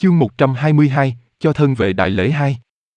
Chương 122, cho thân vệ đại lễ 2.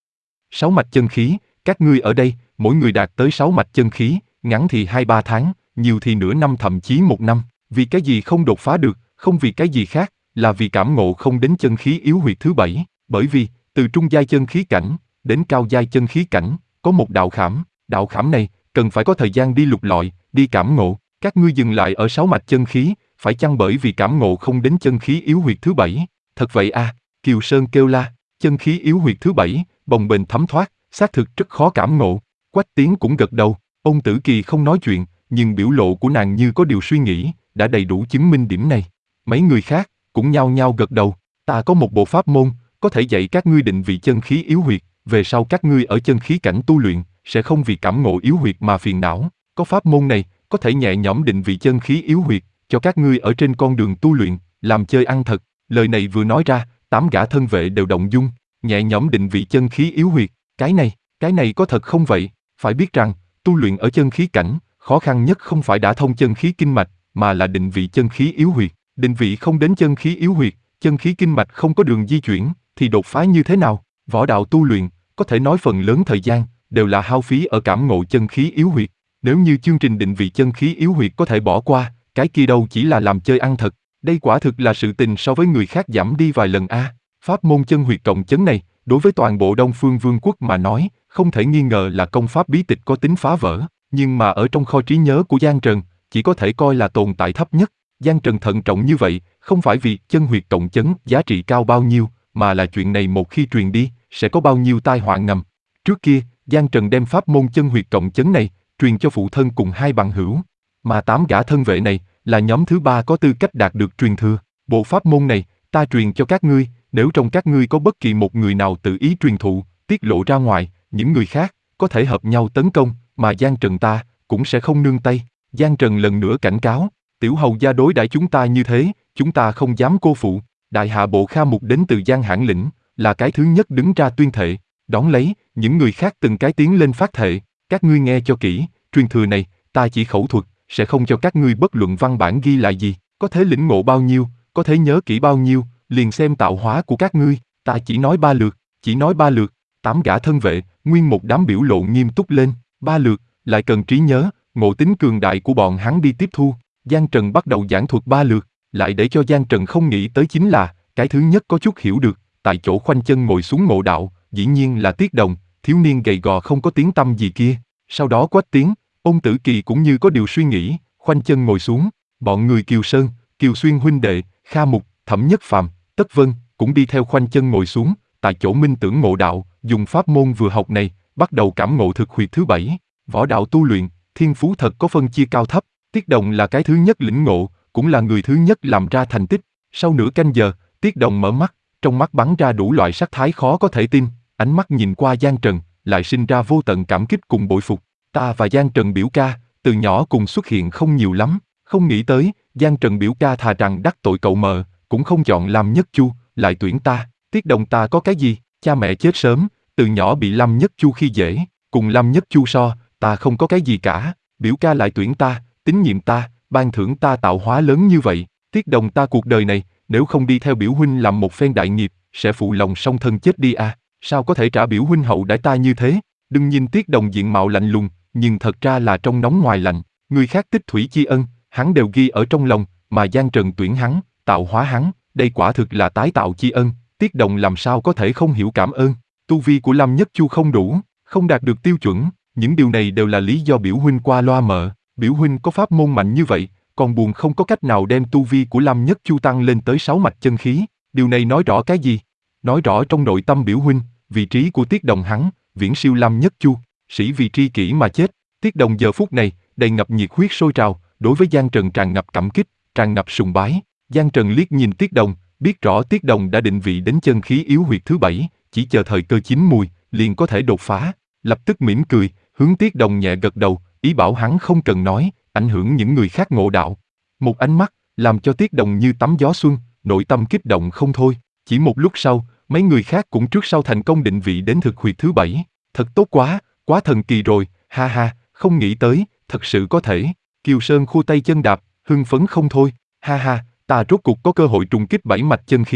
6 mạch chân khí, các ngươi ở đây, mỗi người đạt tới 6 mạch chân khí, ngắn thì 2-3 tháng, nhiều thì nửa năm thậm chí 1 năm. Vì cái gì không đột phá được, không vì cái gì khác, là vì cảm ngộ không đến chân khí yếu huyệt thứ 7. Bởi vì, từ trung giai chân khí cảnh, đến cao giai chân khí cảnh, có một đạo khảm này, cần phải có thời gian đi lục lọi, đi cảm ngộ. Các ngươi dừng lại ở 6 mạch chân khí, phải chăng bởi vì cảm ngộ không đến chân khí yếu huyệt thứ 7? Thật vậy à? Kiều Sơn kêu la, chân khí yếu huyệt thứ 7, bồng bềnh thấm thoát, xác thực rất khó cảm ngộ. Quách Tiến cũng gật đầu, Ôn Tử Kỳ không nói chuyện, nhưng biểu lộ của nàng như có điều suy nghĩ, đã đầy đủ chứng minh điểm này. Mấy người khác cũng nhao nhao gật đầu, ta có một bộ pháp môn, có thể dạy các ngươi định vị chân khí yếu huyệt, về sau các ngươi ở chân khí cảnh tu luyện, sẽ không vì cảm ngộ yếu huyệt mà phiền não. Có pháp môn này, có thể nhẹ nhõm định vị chân khí yếu huyệt, cho các ngươi ở trên con đường tu luyện, làm chơi ăn thật. Lời này vừa nói ra, 8 gã thân vệ đều động dung, nhẹ nhõm định vị chân khí yếu huyệt, cái này có thật không vậy? Phải biết rằng, tu luyện ở chân khí cảnh, khó khăn nhất không phải đả thông chân khí kinh mạch, mà là định vị chân khí yếu huyệt. Định vị không đến chân khí yếu huyệt, chân khí kinh mạch không có đường di chuyển, thì đột phá như thế nào? Võ đạo tu luyện, có thể nói phần lớn thời gian, đều là hao phí ở cảm ngộ chân khí yếu huyệt. Nếu như chương trình định vị chân khí yếu huyệt có thể bỏ qua, cái kia đâu chỉ là làm chơi ăn thật. Đây quả thực là sự tình so với người khác giảm đi vài lần a. Pháp môn chân huyệt cộng chấn này, đối với toàn bộ Đông Phương Vương quốc mà nói, không thể nghi ngờ là công pháp bí tịch có tính phá vỡ, nhưng mà ở trong kho trí nhớ của Giang Trần, chỉ có thể coi là tồn tại thấp nhất. Giang Trần thận trọng như vậy, không phải vì chân huyệt cộng chấn giá trị cao bao nhiêu, mà là chuyện này một khi truyền đi, sẽ có bao nhiêu tai họa ngầm. Trước kia, Giang Trần đem pháp môn chân huyệt cộng chấn này, truyền cho phụ thân cùng 2 bằng hữu, mà 8 gã thân vệ này, là nhóm thứ 3 có tư cách đạt được truyền thừa. Bộ pháp môn này, ta truyền cho các ngươi, nếu trong các ngươi có bất kỳ một người nào tự ý truyền thụ, tiết lộ ra ngoài, những người khác, có thể hợp nhau tấn công, mà Giang Trần ta, cũng sẽ không nương tay. Giang Trần lần nữa cảnh cáo, tiểu hầu gia đối đãi chúng ta như thế, chúng ta không dám cô phụ. Đại hạ bộ Kha Mục đến từ Giang Hãn Lĩnh, là cái thứ nhất đứng ra tuyên thệ, đón lấy, những người khác từng cái tiến lên phát thệ. Các ngươi nghe cho kỹ, truyền thừa này, ta chỉ khẩu thuật, sẽ không cho các ngươi bất luận văn bản ghi lại gì, có thể lĩnh ngộ bao nhiêu, có thể nhớ kỹ bao nhiêu, liền xem tạo hóa của các ngươi, ta chỉ nói 3 lượt, 8 gã thân vệ, nguyên một đám biểu lộ nghiêm túc lên, 3 lượt, lại cần trí nhớ, ngộ tính cường đại của bọn hắn đi tiếp thu. Giang Trần bắt đầu giảng thuật 3 lượt, lại để cho Giang Trần không nghĩ tới chính là, cái thứ nhất có chút hiểu được, tại chỗ khoanh chân ngồi xuống ngộ đạo, dĩ nhiên là Tiết Đồng, thiếu niên gầy gò không có tiếng tăm gì kia. Sau đó Quách Tiến, Ôn Tử Kỳ cũng như có điều suy nghĩ, khoanh chân ngồi xuống, bọn người Kiều Sơn, Kiều Xuyên huynh đệ, Kha Mục, Thẩm Nhất Phàm, Tất Vân, cũng đi theo khoanh chân ngồi xuống, tại chỗ minh tưởng ngộ đạo, dùng pháp môn vừa học này, bắt đầu cảm ngộ thực huyệt thứ 7. Võ đạo tu luyện, thiên phú thật có phân chia cao thấp, Tiết Đồng là cái thứ nhất lĩnh ngộ, cũng là người thứ nhất làm ra thành tích. Sau nửa canh giờ, Tiết Đồng mở mắt, trong mắt bắn ra đủ loại sắc thái khó có thể tin, ánh mắt nhìn qua Giang Trần, lại sinh ra vô tận cảm kích cùng bội phục. Ta và Giang Trần biểu ca, từ nhỏ cùng xuất hiện không nhiều lắm, không nghĩ tới, Giang Trần biểu ca thà rằng đắc tội cậu mợ, cũng không chọn Lâm Nhất Chu, lại tuyển ta. Tiết Đồng ta có cái gì, cha mẹ chết sớm, từ nhỏ bị Lâm Nhất Chu khi dễ, cùng Lâm Nhất Chu so, ta không có cái gì cả, biểu ca lại tuyển ta, tín nhiệm ta, ban thưởng ta tạo hóa lớn như vậy. Tiết Đồng ta cuộc đời này, nếu không đi theo biểu huynh làm một phen đại nghiệp, sẽ phụ lòng song thân chết đi à, sao có thể trả biểu huynh hậu đãi ta như thế? Đừng nhìn Tiết Đồng diện mạo lạnh lùng, nhưng thật ra là trong nóng ngoài lạnh, người khác tích thủy chi ân, hắn đều ghi ở trong lòng, mà Giang Trần tuyển hắn, tạo hóa hắn, đây quả thực là tái tạo chi ân, Tiết Đồng làm sao có thể không hiểu cảm ơn. Tu vi của Lâm Nhất Chu không đủ, không đạt được tiêu chuẩn, những điều này đều là lý do biểu huynh qua loa mợ, biểu huynh có pháp môn mạnh như vậy, còn buồn không có cách nào đem tu vi của Lâm Nhất Chu tăng lên tới 6 mạch chân khí, điều này nói rõ cái gì? Nói rõ trong nội tâm biểu huynh, vị trí của Tiết Đồng hắn, viễn siêu Lâm Nhất Chu, sĩ vì tri kỷ mà chết. Tiết Đồng giờ phút này, đầy ngập nhiệt huyết sôi trào, đối với Giang Trần tràn ngập cảm kích, tràn ngập sùng bái. Giang Trần liếc nhìn Tiết Đồng, biết rõ Tiết Đồng đã định vị đến chân khí yếu huyệt thứ 7, chỉ chờ thời cơ chín mùi, liền có thể đột phá. Lập tức mỉm cười, hướng Tiết Đồng nhẹ gật đầu, ý bảo hắn không cần nói, ảnh hưởng những người khác ngộ đạo. Một ánh mắt, làm cho Tiết Đồng như tắm gió xuân, nội tâm kích động không thôi. Chỉ một lúc sau, mấy người khác cũng trước sau thành công định vị đến thực huyệt thứ 7. Thật tốt quá, quá thần kỳ rồi, ha ha, không nghĩ tới, thật sự có thể. Kiều Sơn khua tay chân đạp, hưng phấn không thôi, ha ha, ta rốt cuộc có cơ hội trùng kích 7 mạch chân khí.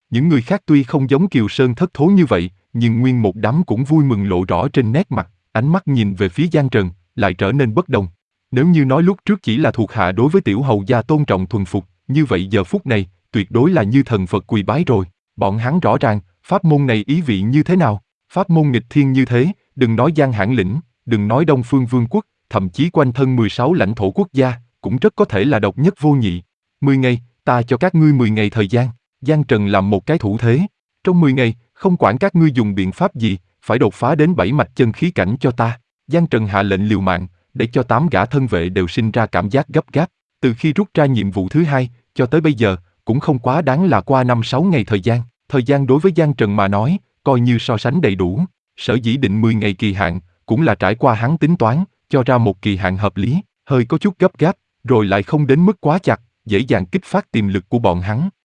Những người khác tuy không giống Kiều Sơn thất thố như vậy, nhưng nguyên một đám cũng vui mừng lộ rõ trên nét mặt, ánh mắt nhìn về phía Giang Trần, lại trở nên bất đồng. Nếu như nói lúc trước chỉ là thuộc hạ đối với tiểu hầu gia tôn trọng thuần phục, như vậy giờ phút này, tuyệt đối là như thần Phật quỳ bái rồi. Bọn hắn rõ ràng, pháp môn này ý vị như thế nào. Pháp môn nghịch thiên như thế, đừng nói Giang Hãn Lĩnh, đừng nói Đông Phương Vương quốc, thậm chí quanh thân 16 lãnh thổ quốc gia, cũng rất có thể là độc nhất vô nhị. 10 ngày, ta cho các ngươi 10 ngày thời gian. Giang Trần làm một cái thủ thế. Trong 10 ngày, không quản các ngươi dùng biện pháp gì, phải đột phá đến 7 mạch chân khí cảnh cho ta. Giang Trần hạ lệnh liều mạng, để cho 8 gã thân vệ đều sinh ra cảm giác gấp gáp. Từ khi rút ra nhiệm vụ thứ hai, cho tới bây giờ, cũng không quá đáng là qua 5-6 ngày thời gian. Thời gian đối với Giang Trần mà nói, coi như so sánh đầy đủ. Sở dĩ định 10 ngày kỳ hạn, cũng là trải qua hắn tính toán, cho ra một kỳ hạn hợp lý, hơi có chút gấp gáp, rồi lại không đến mức quá chặt, dễ dàng kích phát tiềm lực của bọn hắn.